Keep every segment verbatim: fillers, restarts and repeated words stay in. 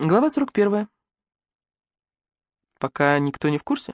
Глава сорок первая. Пока никто не в курсе.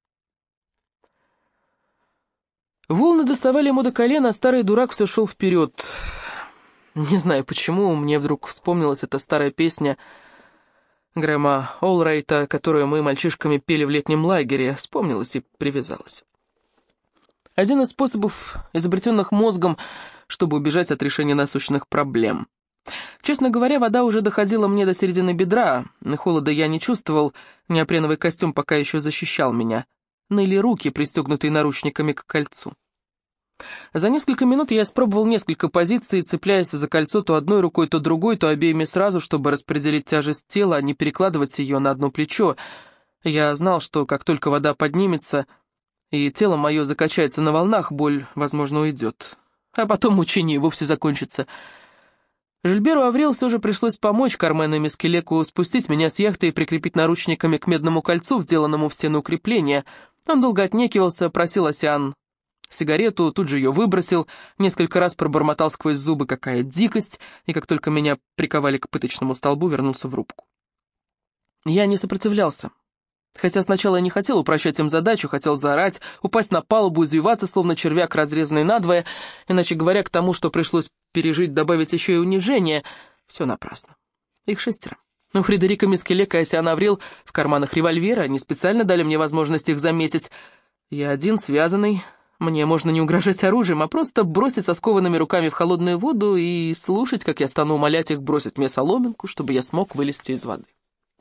Волны доставали ему до колена, а старый дурак все шел вперед. Не знаю почему, мне вдруг вспомнилась эта старая песня Грэма Олрайта, которую мы мальчишками пели в летнем лагере. Вспомнилась и привязалась. Один из способов, изобретенных мозгом, чтобы убежать от решения насущных проблем. Честно говоря, вода уже доходила мне до середины бедра, холода я не чувствовал, неопреновый костюм пока еще защищал меня. Ныли руки, пристегнутые наручниками к кольцу. За несколько минут я испробовал несколько позиций, цепляясь за кольцо то одной рукой, то другой, то обеими сразу, чтобы распределить тяжесть тела, а не перекладывать ее на одно плечо. Я знал, что как только вода поднимется, и тело мое закачается на волнах, боль, возможно, уйдет. А потом мучение вовсе закончится. Жильберу Аврил все же пришлось помочь Кармену и Мискелеку спустить меня с яхты и прикрепить наручниками к медному кольцу, вделанному в стену укрепления. Он долго отнекивался, просил Осиан сигарету, тут же ее выбросил, несколько раз пробормотал сквозь зубы «какая дикость», и как только меня приковали к пыточному столбу, вернулся в рубку. Я не сопротивлялся. Хотя сначала я не хотел упрощать им задачу, хотел заорать, упасть на палубу, извиваться, словно червяк, разрезанный надвое, иначе говоря, к тому, что пришлось пережить, добавить еще и унижение. Все напрасно. Их шестеро. У Фредерика Мискелека и Осиан Аврил в карманах револьвера, они специально дали мне возможность их заметить. Я один, связанный, мне можно не угрожать оружием, а просто бросить со скованными руками в холодную воду и слушать, как я стану умолять их бросить мне соломинку, чтобы я смог вылезти из воды.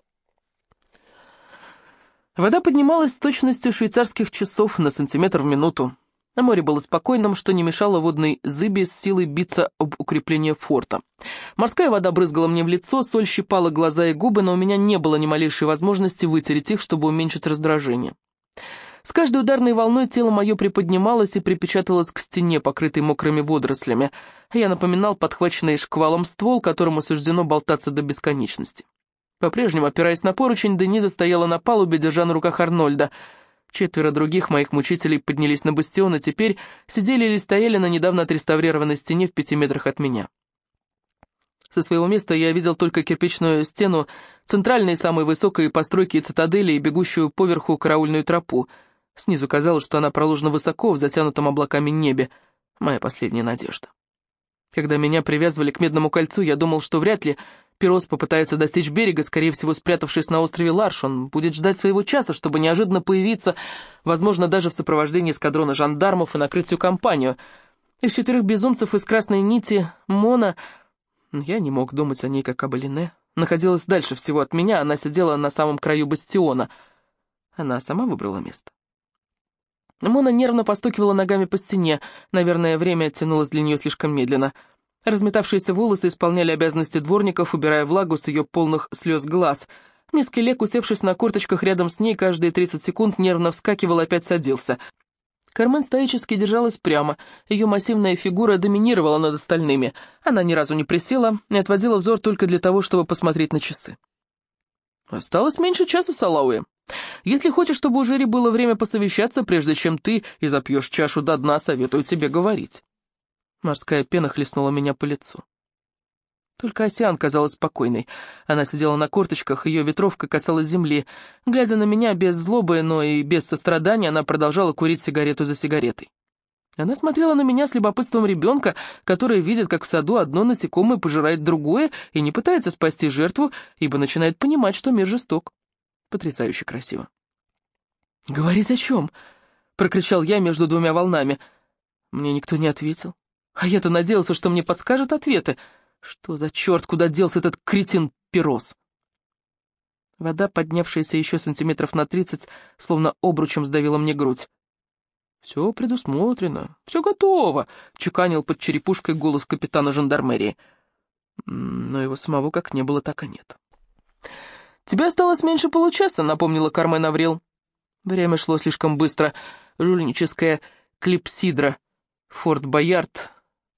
Вода поднималась с точностью швейцарских часов на сантиметр в минуту. На море было спокойным, что не мешало водной зыби с силой биться об укрепление форта. Морская вода брызгала мне в лицо, соль щипала глаза и губы, но у меня не было ни малейшей возможности вытереть их, чтобы уменьшить раздражение. С каждой ударной волной тело мое приподнималось и припечатывалось к стене, покрытой мокрыми водорослями. Я напоминал подхваченный шквалом ствол, которому суждено болтаться до бесконечности. По-прежнему, опираясь на поручень, Дениза стояла на палубе, держа на руках Арнольда. Четверо других моих мучителей поднялись на бастион и теперь сидели или стояли на недавно отреставрированной стене в пяти метрах от меня. Со своего места я видел только кирпичную стену, центральные самые высокие постройки и цитадели и бегущую поверху караульную тропу. Снизу казалось, что она проложена высоко в затянутом облаками небе. Моя последняя надежда. Когда меня привязывали к медному кольцу, я думал, что вряд ли Пирос попытается достичь берега, скорее всего, спрятавшись на острове Ларш. Он будет ждать своего часа, чтобы неожиданно появиться, возможно, даже в сопровождении эскадрона жандармов и накрыть всю компанию. Из четырех безумцев из красной нити Мона, я не мог думать о ней как об Элине, находилась дальше всего от меня, она сидела на самом краю бастиона. Она сама выбрала место. Мона нервно постукивала ногами по стене, наверное, время тянулось для нее слишком медленно. Разметавшиеся волосы исполняли обязанности дворников, убирая влагу с ее полных слез глаз. Мискелек, усевшись на корточках рядом с ней, каждые тридцать секунд нервно вскакивал и опять садился. Кармен стоически держалась прямо, ее массивная фигура доминировала над остальными. Она ни разу не присела, не отводила взор только для того, чтобы посмотреть на часы. «Осталось меньше часа, Салауи. Если хочешь, чтобы у жюри было время посовещаться, прежде чем ты и запьешь чашу до дна, советую тебе говорить». Морская пена хлестнула меня по лицу. Только Осиан казалась спокойной. Она сидела на корточках, ее ветровка касалась земли. Глядя на меня без злобы, но и без сострадания, она продолжала курить сигарету за сигаретой. Она смотрела на меня с любопытством ребенка, который видит, как в саду одно насекомое пожирает другое и не пытается спасти жертву, ибо начинает понимать, что мир жесток. Потрясающе красиво. «Говорить о чем?» — прокричал я между двумя волнами. Мне никто не ответил. А я-то надеялся, что мне подскажут ответы. Что за черт, куда делся этот кретин Пирос? Вода, поднявшаяся еще сантиметров на тридцать, словно обручем сдавила мне грудь. «Все предусмотрено, все готово», — чеканил под черепушкой голос капитана жандармерии. Но его самого как не было, так и нет. «Тебе осталось меньше получаса», — напомнила Кармен Аврил. Время шло слишком быстро. Жульническая клипсидра, Форт Боярд.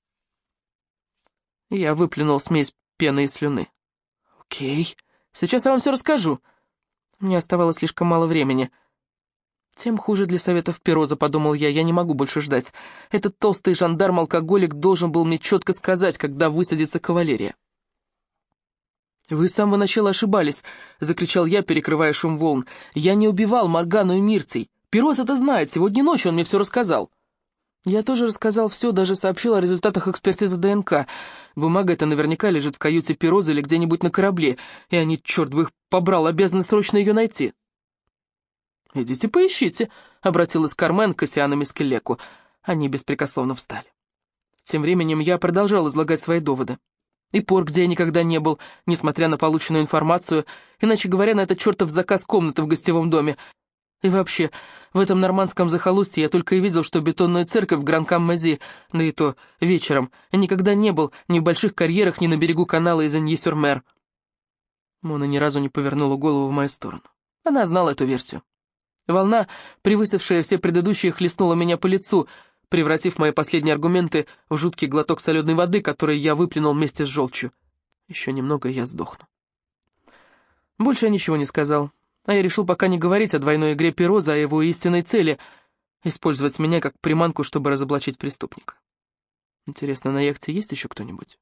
Я выплюнул смесь пены и слюны. «Окей, сейчас я вам все расскажу». Мне оставалось слишком мало времени. «Тем хуже для советов Пироза», — подумал я, — «я не могу больше ждать. Этот толстый жандарм-алкоголик должен был мне четко сказать, когда высадится кавалерия». «Вы с самого начала ошибались», — закричал я, перекрывая шум волн. «Я не убивал Моргану и Мирций. Пирос это знает, сегодня ночью он мне все рассказал». Я тоже рассказал все, даже сообщил о результатах экспертизы ДНК. Бумага эта наверняка лежит в каюте Пироза или где-нибудь на корабле, и они, черт бы их побрал, обязаны срочно ее найти. «Идите поищите», — обратилась Кармен к Кассиану Мискелеку. Они беспрекословно встали. Тем временем я продолжал излагать свои доводы. И порт, где я никогда не был, несмотря на полученную информацию, иначе говоря, на этот чертов заказ комнаты в гостевом доме. И вообще, в этом нормандском захолустье я только и видел, что бетонную церковь в Гран-Кам-Мази, да и то вечером, и никогда не был ни в больших карьерах, ни на берегу канала из Аньи-сюр-Мер. Мона ни разу не повернула голову в мою сторону. Она знала эту версию. Волна, превысившая все предыдущие, хлестнула меня по лицу, превратив мои последние аргументы в жуткий глоток солёной воды, который я выплюнул вместе с желчью. Еще немного, и я сдохну. Больше я ничего не сказал, а я решил пока не говорить о двойной игре Пироза, о его истинной цели — использовать меня как приманку, чтобы разоблачить преступника. Интересно, на яхте есть еще кто-нибудь?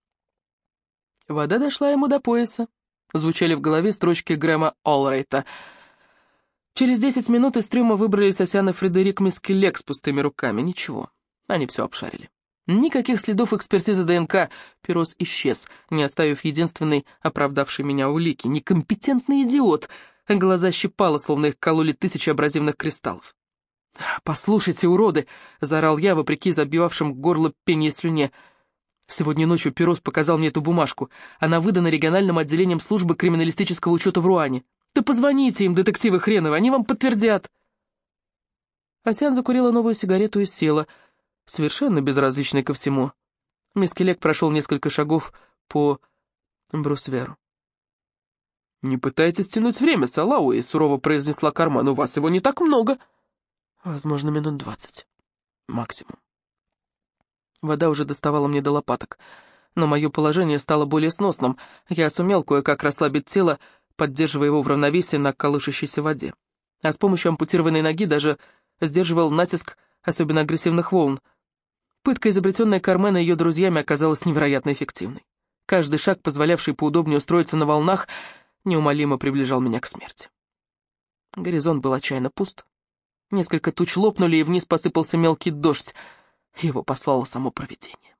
Вода дошла ему до пояса. Звучали в голове строчки Грэма Олрейта. Через десять минут из трюма выбрались Асян и Фредерик Мискелек с пустыми руками. Ничего, они все обшарили. Никаких следов экспертизы ДНК. Пирос исчез, не оставив единственной оправдавшей меня улики. Некомпетентный идиот. Глаза щипало, словно их кололи тысячи абразивных кристаллов. «Послушайте, уроды!» — заорал я, вопреки забивавшим горло пенье слюне. «Сегодня ночью Пирос показал мне эту бумажку. Она выдана региональным отделением службы криминалистического учета в Руане. Да позвоните им, детективы хреновы, они вам подтвердят!» Асян закурила новую сигарету и села, совершенно безразличной ко всему. Мискелек прошел несколько шагов по брусверу. «Не пытайтесь тянуть время, Салауи», — сурово произнесла Кармен, — «у вас его не так много». «Возможно, минут двадцать. Максимум». Вода уже доставала мне до лопаток, но мое положение стало более сносным. Я сумел кое-как расслабить тело, поддерживая его в равновесии на колышащейся воде. А с помощью ампутированной ноги даже сдерживал натиск особенно агрессивных волн. Пытка, изобретенная Кармен и ее друзьями, оказалась невероятно эффективной. Каждый шаг, позволявший поудобнее устроиться на волнах, неумолимо приближал меня к смерти. Горизонт был отчаянно пуст. Несколько туч лопнули, и вниз посыпался мелкий дождь. Его послало само провидение.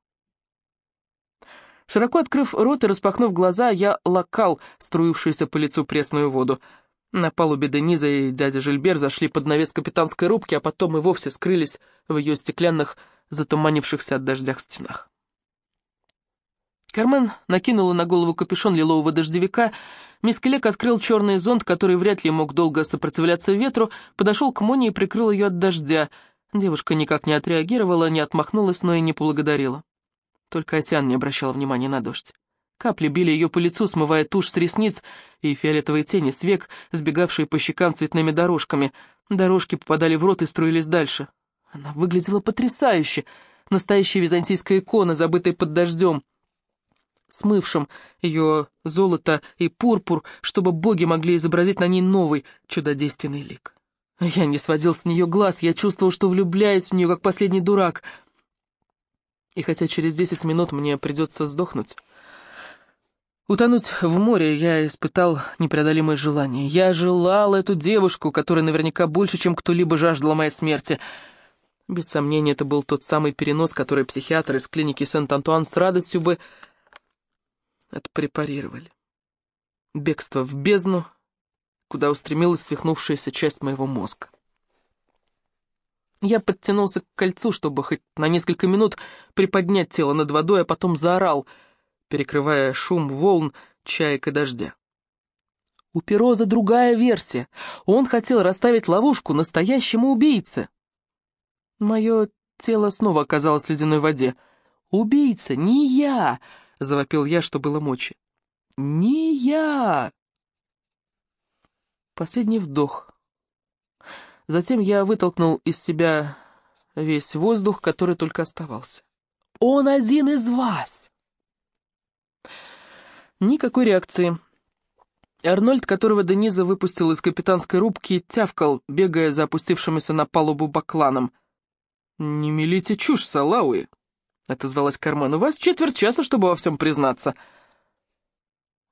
Широко открыв рот и распахнув глаза, я лакал струившуюся по лицу пресную воду. На палубе Дениза и дядя Жильбер зашли под навес капитанской рубки, а потом и вовсе скрылись в ее стеклянных, затуманившихся от дождя стенах. Кармен накинула на голову капюшон лилового дождевика. Мискелек открыл черный зонт, который вряд ли мог долго сопротивляться ветру, подошел к Моне и прикрыл ее от дождя. Девушка никак не отреагировала, не отмахнулась, но и не поблагодарила. Только Асян не обращала внимания на дождь. Капли били ее по лицу, смывая тушь с ресниц и фиолетовые тени с век, сбегавшие по щекам цветными дорожками. Дорожки попадали в рот и струились дальше. Она выглядела потрясающе. Настоящая византийская икона, забытая под дождем, смывшим ее золото и пурпур, чтобы боги могли изобразить на ней новый чудодейственный лик. Я не сводил с нее глаз, я чувствовал, что влюбляюсь в нее, как последний дурак. И хотя через десять минут мне придется сдохнуть, утонуть в море, я испытал непреодолимое желание. Я желал эту девушку, которая наверняка больше, чем кто-либо жаждала моей смерти. Без сомнения, это был тот самый перенос, который психиатры из клиники Сент-Антуан с радостью бы отпрепарировали. Бегство в бездну, куда устремилась свихнувшаяся часть моего мозга. Я подтянулся к кольцу, чтобы хоть на несколько минут приподнять тело над водой, а потом заорал, перекрывая шум волн, чаек и дождя. У Пироза другая версия. Он хотел расставить ловушку настоящему убийце. Мое тело снова оказалось в ледяной воде. «Убийца, не я!» — завопил я, что было мочи. «Не я!» Последний вдох. Затем я вытолкнул из себя весь воздух, который только оставался. «Он один из вас!» Никакой реакции. Арнольд, которого Дениза выпустил из капитанской рубки, тявкал, бегая за опустившимся на палубу бакланом. «Не мелите чушь, Салауи!» — отозвалась Кармен. «У вас четверть часа, чтобы во всем признаться».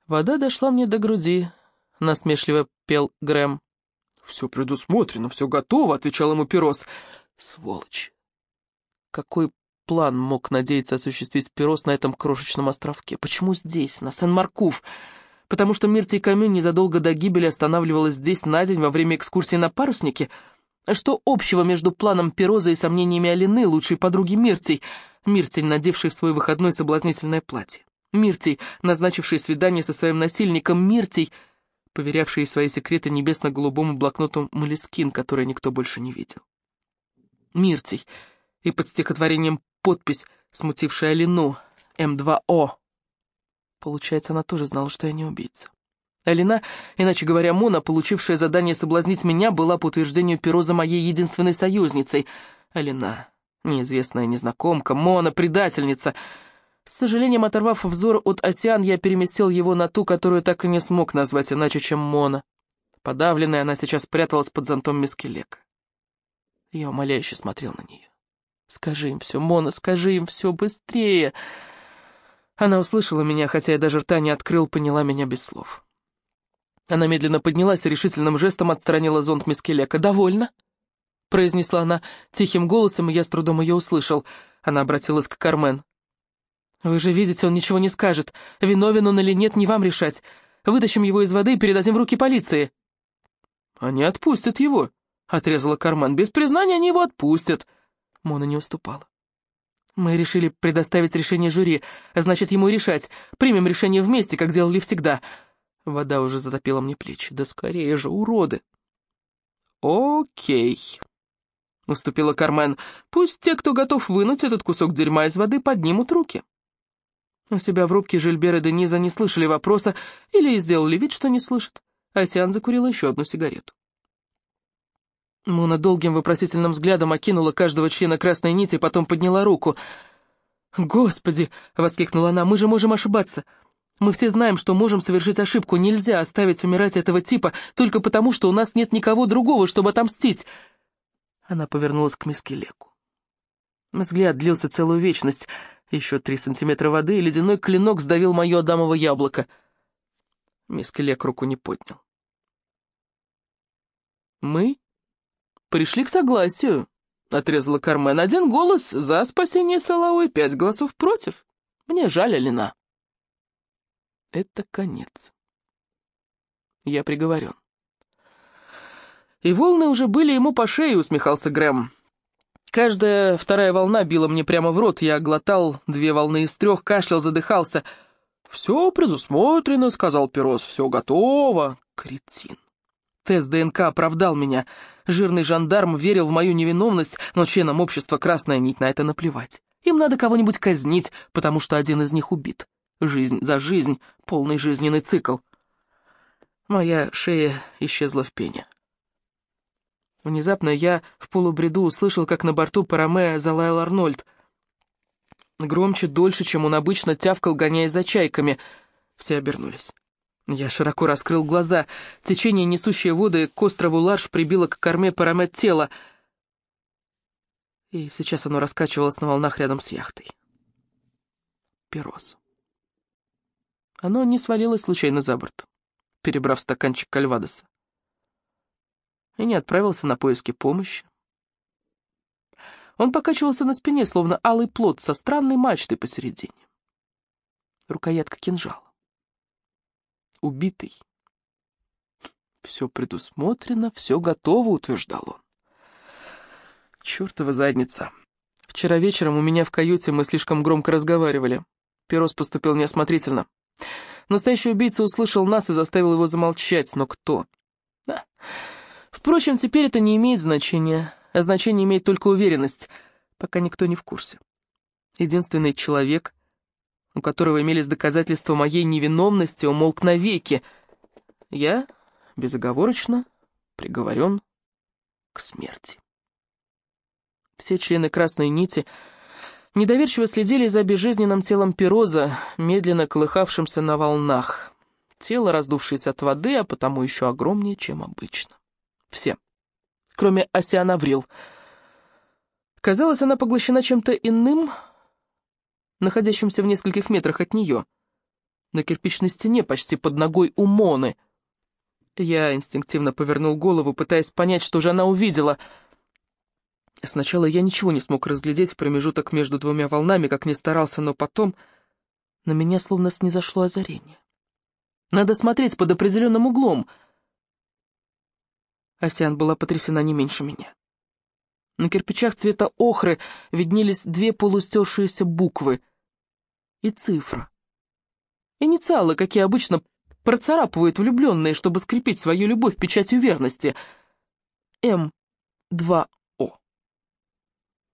Вода дошла мне до груди, насмешливо пел Грэм. «Все предусмотрено, все готово», — отвечал ему Перос. Сволочь! Какой план мог надеяться осуществить Перос на этом крошечном островке? Почему здесь, на Сен-Маркув? Потому что Миртий Камюнь незадолго до гибели останавливалась здесь на день во время экскурсии на паруснике? Что общего между планом Пероза и сомнениями Алины, лучшей подруги Миртий? Миртий, надевший в свой выходной соблазнительное платье. Миртий, назначивший свидание со своим насильником. Миртий, поверявший свои секреты небесно-голубому блокноту Молескин, который никто больше не видел. Миртий, и под стихотворением подпись, смутившая Алину, эм два о. Получается, она тоже знала, что я не убийца. Алина, иначе говоря, Мона, получившая задание соблазнить меня, была, по утверждению Пероза, моей единственной союзницей. Алина, неизвестная незнакомка, Мона, предательница. С сожалением, оторвав взор от Осян, я переместил его на ту, которую так и не смог назвать иначе, чем Мона. Подавленная, она сейчас пряталась под зонтом Мискелека. Я умоляюще смотрел на нее. «Скажи им все, Мона, скажи им все быстрее!» Она услышала меня, хотя я даже рта не открыл, поняла меня без слов. Она медленно поднялась и решительным жестом отстранила зонт Мискелека. «Довольно?» — произнесла она тихим голосом, и я с трудом ее услышал. Она обратилась к Кармен. «Вы же видите, он ничего не скажет. Виновен он или нет, не вам решать. Вытащим его из воды и передадим в руки полиции». «Они отпустят его», — отрезала Кармен. «Без признания они его отпустят». Мона не уступала. «Мы решили предоставить решение жюри, значит, ему и решать. Примем решение вместе, как делали всегда». Вода уже затопила мне плечи. «Да скорее же, уроды!» «Окей», — уступила Кармен. «Пусть те, кто готов вынуть этот кусок дерьма из воды, поднимут руки». У себя в рубке Жильбер и Дениза не слышали вопроса или сделали вид, что не слышат. Осян закурила еще одну сигарету. Мона долгим вопросительным взглядом окинула каждого члена красной нити, потом подняла руку. «Господи!» — воскликнула она. «Мы же можем ошибаться. Мы все знаем, что можем совершить ошибку. Нельзя оставить умирать этого типа только потому, что у нас нет никого другого, чтобы отомстить». Она повернулась к Мискелеку. Взгляд длился целую вечность. Еще три сантиметра воды, и ледяной клинок сдавил мое адамово яблоко. Мискелек руку не поднял. «Мы пришли к согласию», — отрезала Кармен. «Один голос за спасение Салау и пять голосов против. Мне жаль, Алина». Это конец. Я приговорен. И волны уже были ему по шее, усмехался Грэм. Каждая вторая волна била мне прямо в рот, я глотал две волны из трех, кашлял, задыхался. «Все предусмотрено», — сказал Перос, — «все готово». Кретин. Тест ДНК оправдал меня. Жирный жандарм верил в мою невиновность, но членам общества «Красная нить» на это наплевать. Им надо кого-нибудь казнить, потому что один из них убит. Жизнь за жизнь, полный жизненный цикл. Моя шея исчезла в пене. Внезапно я в полубреду услышал, как на борту Параме залаял Арнольд. Громче, дольше, чем он обычно тявкал, гоняясь за чайками. Все обернулись. Я широко раскрыл глаза. Течение, несущее воды к острову Ларш, прибило к корме Параме тело. И сейчас оно раскачивалось на волнах рядом с яхтой. Перос. Оно не свалилось случайно за борт, перебрав стаканчик кальвадоса, и не отправился на поиски помощи. Он покачивался на спине, словно алый плот со странной мачтой посередине. Рукоятка кинжала. Убитый. Все предусмотрено, все готово, утверждал он. Чёртова задница. Вчера вечером у меня в каюте мы слишком громко разговаривали. Перос поступил неосмотрительно. Настоящий убийца услышал нас и заставил его замолчать, но кто? Да. Впрочем, теперь это не имеет значения, а значение имеет только уверенность, пока никто не в курсе. Единственный человек, у которого имелись доказательства моей невиновности, умолк навеки. Я безоговорочно приговорен к смерти. Все члены Красной Нити недоверчиво следили за безжизненным телом Пероза, медленно колыхавшимся на волнах. Тело, раздувшееся от воды, а потому еще огромнее, чем обычно. Все, кроме Осян Аврил. Казалось, она поглощена чем-то иным, находящимся в нескольких метрах от нее. на кирпичной стене, почти под ногой у Моны. Я инстинктивно повернул голову, пытаясь понять, что же она увидела. Сначала я ничего не смог разглядеть в промежуток между двумя волнами, как ни старался, но потом на меня словно снизошло озарение. Надо смотреть под определенным углом. Асян была потрясена не меньше меня. На кирпичах цвета охры виднелись две полустершиеся буквы и цифра. Инициалы, какие обычно процарапывают влюбленные, чтобы скрепить свою любовь печатью верности. М два